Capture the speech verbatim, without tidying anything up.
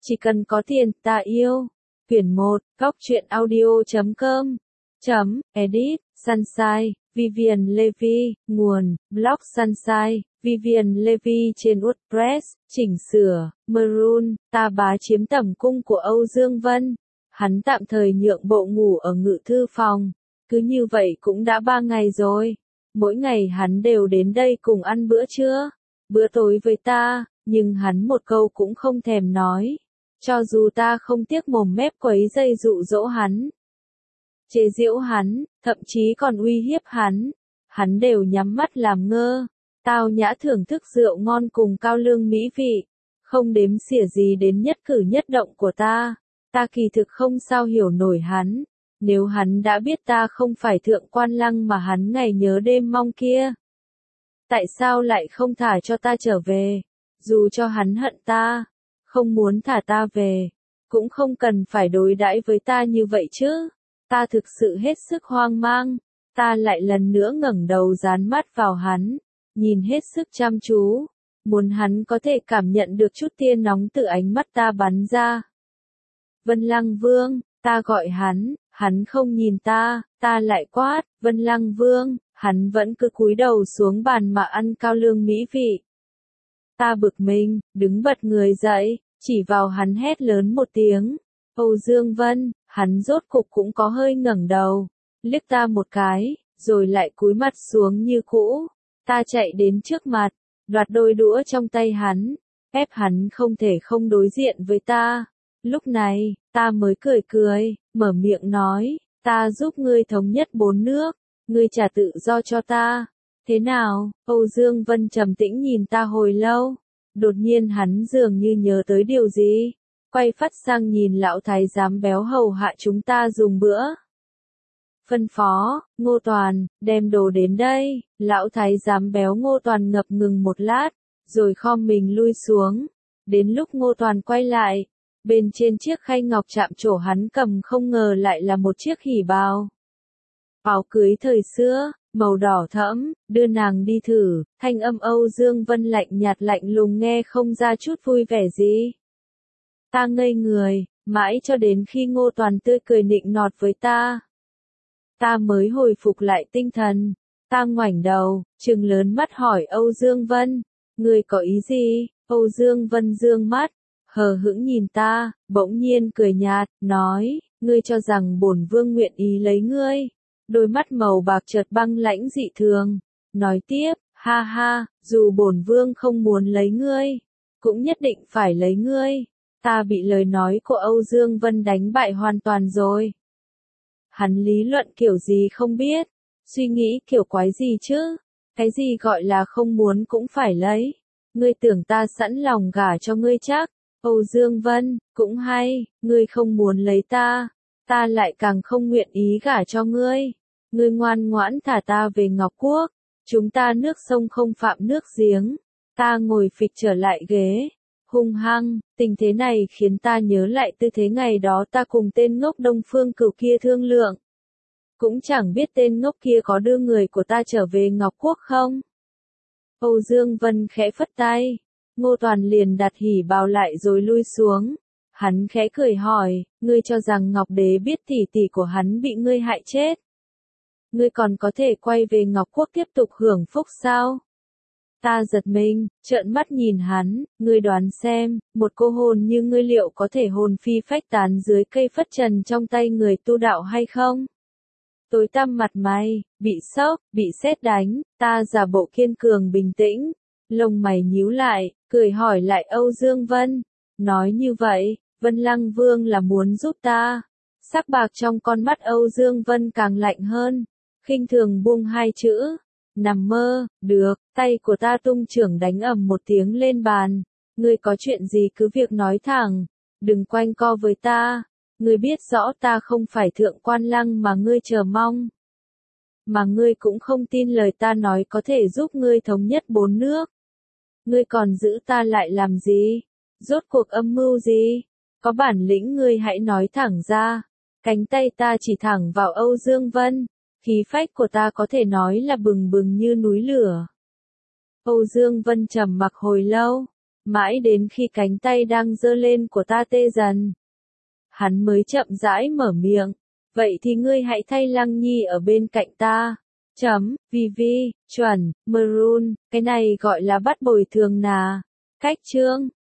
Chỉ cần có tiền, ta yêu. Quyển một, góc truyện audio chấm com. Chấm, edit, Sunshine, Vivian Levi, nguồn, blog Sunshine, Vivian Levi trên WordPress, chỉnh sửa, Maroon, ta bá chiếm tầm cung của Âu Dương Vân. Hắn tạm thời nhượng bộ ngủ ở ngự thư phòng. Cứ như vậy cũng đã ba ngày rồi. Mỗi ngày hắn đều đến đây cùng ăn bữa trưa, bữa tối với ta, nhưng hắn một câu cũng không thèm nói. Cho dù ta không tiếc mồm mép quấy dây dụ dỗ hắn, chế giễu hắn, thậm chí còn uy hiếp hắn, hắn đều nhắm mắt làm ngơ. Tao nhã thưởng thức rượu ngon cùng cao lương mỹ vị, không đếm xỉa gì đến nhất cử nhất động của ta. Ta kỳ thực không sao hiểu nổi hắn. Nếu hắn đã biết ta không phải thượng quan lăng mà hắn ngày nhớ đêm mong kia, tại sao lại không thả cho ta trở về? Dù cho hắn hận ta, không muốn thả ta về, cũng không cần phải đối đãi với ta như vậy chứ. Ta thực sự hết sức hoang mang. Ta lại lần nữa ngẩng đầu dán mắt vào hắn, nhìn hết sức chăm chú, muốn hắn có thể cảm nhận được chút tia nóng từ ánh mắt ta bắn ra. Vân Lăng Vương, ta gọi hắn, hắn không nhìn ta, ta lại quát, Vân Lăng Vương, hắn vẫn cứ cúi đầu xuống bàn mà ăn cao lương mỹ vị. Ta bực mình, đứng bật người dậy, chỉ vào hắn hét lớn một tiếng, Âu Dương Vân. Hắn rốt cục cũng có hơi ngẩng đầu, liếc ta một cái, rồi lại cúi mặt xuống như cũ. Ta chạy đến trước mặt, đoạt đôi đũa trong tay hắn, ép hắn không thể không đối diện với ta. Lúc này, ta mới cười cười, mở miệng nói, ta giúp ngươi thống nhất bốn nước, ngươi trả tự do cho ta. Thế nào? Âu Dương Vân trầm tĩnh nhìn ta hồi lâu, đột nhiên hắn dường như nhớ tới điều gì, quay phát sang nhìn lão thái giám béo hầu hạ chúng ta dùng bữa. Phân phó, Ngô Toàn, đem đồ đến đây. Lão thái giám béo Ngô Toàn ngập ngừng một lát, rồi khom mình lui xuống. Đến lúc Ngô Toàn quay lại, bên trên chiếc khay ngọc chạm trổ hắn cầm không ngờ lại là một chiếc hỉ bào. Áo cưới thời xưa, màu đỏ thẫm, đưa nàng đi thử. Thanh âm Âu Dương Vân lạnh nhạt lạnh lùng nghe không ra chút vui vẻ gì. Ta ngây người, mãi cho đến khi Ngô Toàn tươi cười nịnh nọt với ta, ta mới hồi phục lại tinh thần. Ta ngoảnh đầu, trừng lớn mắt hỏi Âu Dương Vân, ngươi có ý gì? Âu Dương Vân dương mắt, hờ hững nhìn ta, bỗng nhiên cười nhạt, nói, ngươi cho rằng bổn vương nguyện ý lấy ngươi? Đôi mắt màu bạc chợt băng lãnh dị thường, nói tiếp, ha ha, dù bổn vương không muốn lấy ngươi, cũng nhất định phải lấy ngươi. Ta bị lời nói của Âu Dương Vân đánh bại hoàn toàn rồi. Hắn lý luận kiểu gì không biết, suy nghĩ kiểu quái gì chứ, cái gì gọi là không muốn cũng phải lấy. Ngươi tưởng ta sẵn lòng gả cho ngươi chắc? Âu Dương Vân, cũng hay, ngươi không muốn lấy ta, ta lại càng không nguyện ý gả cho ngươi. Ngươi ngoan ngoãn thả ta về Ngọc Quốc, chúng ta nước sông không phạm nước giếng. Ta ngồi phịch trở lại ghế, hung hăng. Tình thế này khiến ta nhớ lại tư thế ngày đó ta cùng tên ngốc Đông Phương Cửu kia thương lượng. Cũng chẳng biết tên ngốc kia có đưa người của ta trở về Ngọc Quốc không? Âu Dương Vân khẽ phất tay, Ngô Toàn liền đặt hỉ bào lại rồi lui xuống. Hắn khẽ cười hỏi, ngươi cho rằng Ngọc Đế biết tỷ tỷ của hắn bị ngươi hại chết, ngươi còn có thể quay về Ngọc Quốc tiếp tục hưởng phúc sao? Ta giật mình, trợn mắt nhìn hắn, ngươi đoán xem, một cô hồn như ngươi liệu có thể hồn phi phách tán dưới cây phất trần trong tay người tu đạo hay không? Tối tăm mặt mày, bị sốc, bị sét đánh, ta giả bộ kiên cường bình tĩnh, lông mày nhíu lại, cười hỏi lại Âu Dương Vân, nói như vậy, Vân Lăng Vương là muốn giúp ta. Sắc bạc trong con mắt Âu Dương Vân càng lạnh hơn, khinh thường buông hai chữ. Nằm mơ, được, tay của ta tung chưởng đánh ầm một tiếng lên bàn. Ngươi có chuyện gì cứ việc nói thẳng, đừng quanh co với ta. Ngươi biết rõ ta không phải thượng quan lăng mà ngươi chờ mong. Mà ngươi cũng không tin lời ta nói có thể giúp ngươi thống nhất bốn nước. Ngươi còn giữ ta lại làm gì? Rốt cuộc âm mưu gì? Có bản lĩnh ngươi hãy nói thẳng ra. Cánh tay ta chỉ thẳng vào Âu Dương Vân. Khí phách của ta có thể nói là bừng bừng như núi lửa. Âu Dương Vân trầm mặc hồi lâu, Mãi đến khi cánh tay đang giơ lên của ta tê dần, hắn mới chậm rãi mở miệng. Vậy thì ngươi hãy thay Lăng Nhi ở bên cạnh ta. Chấm, vi vi, chuẩn, maroon, cái này gọi là bắt bồi thường nà. Cách chương.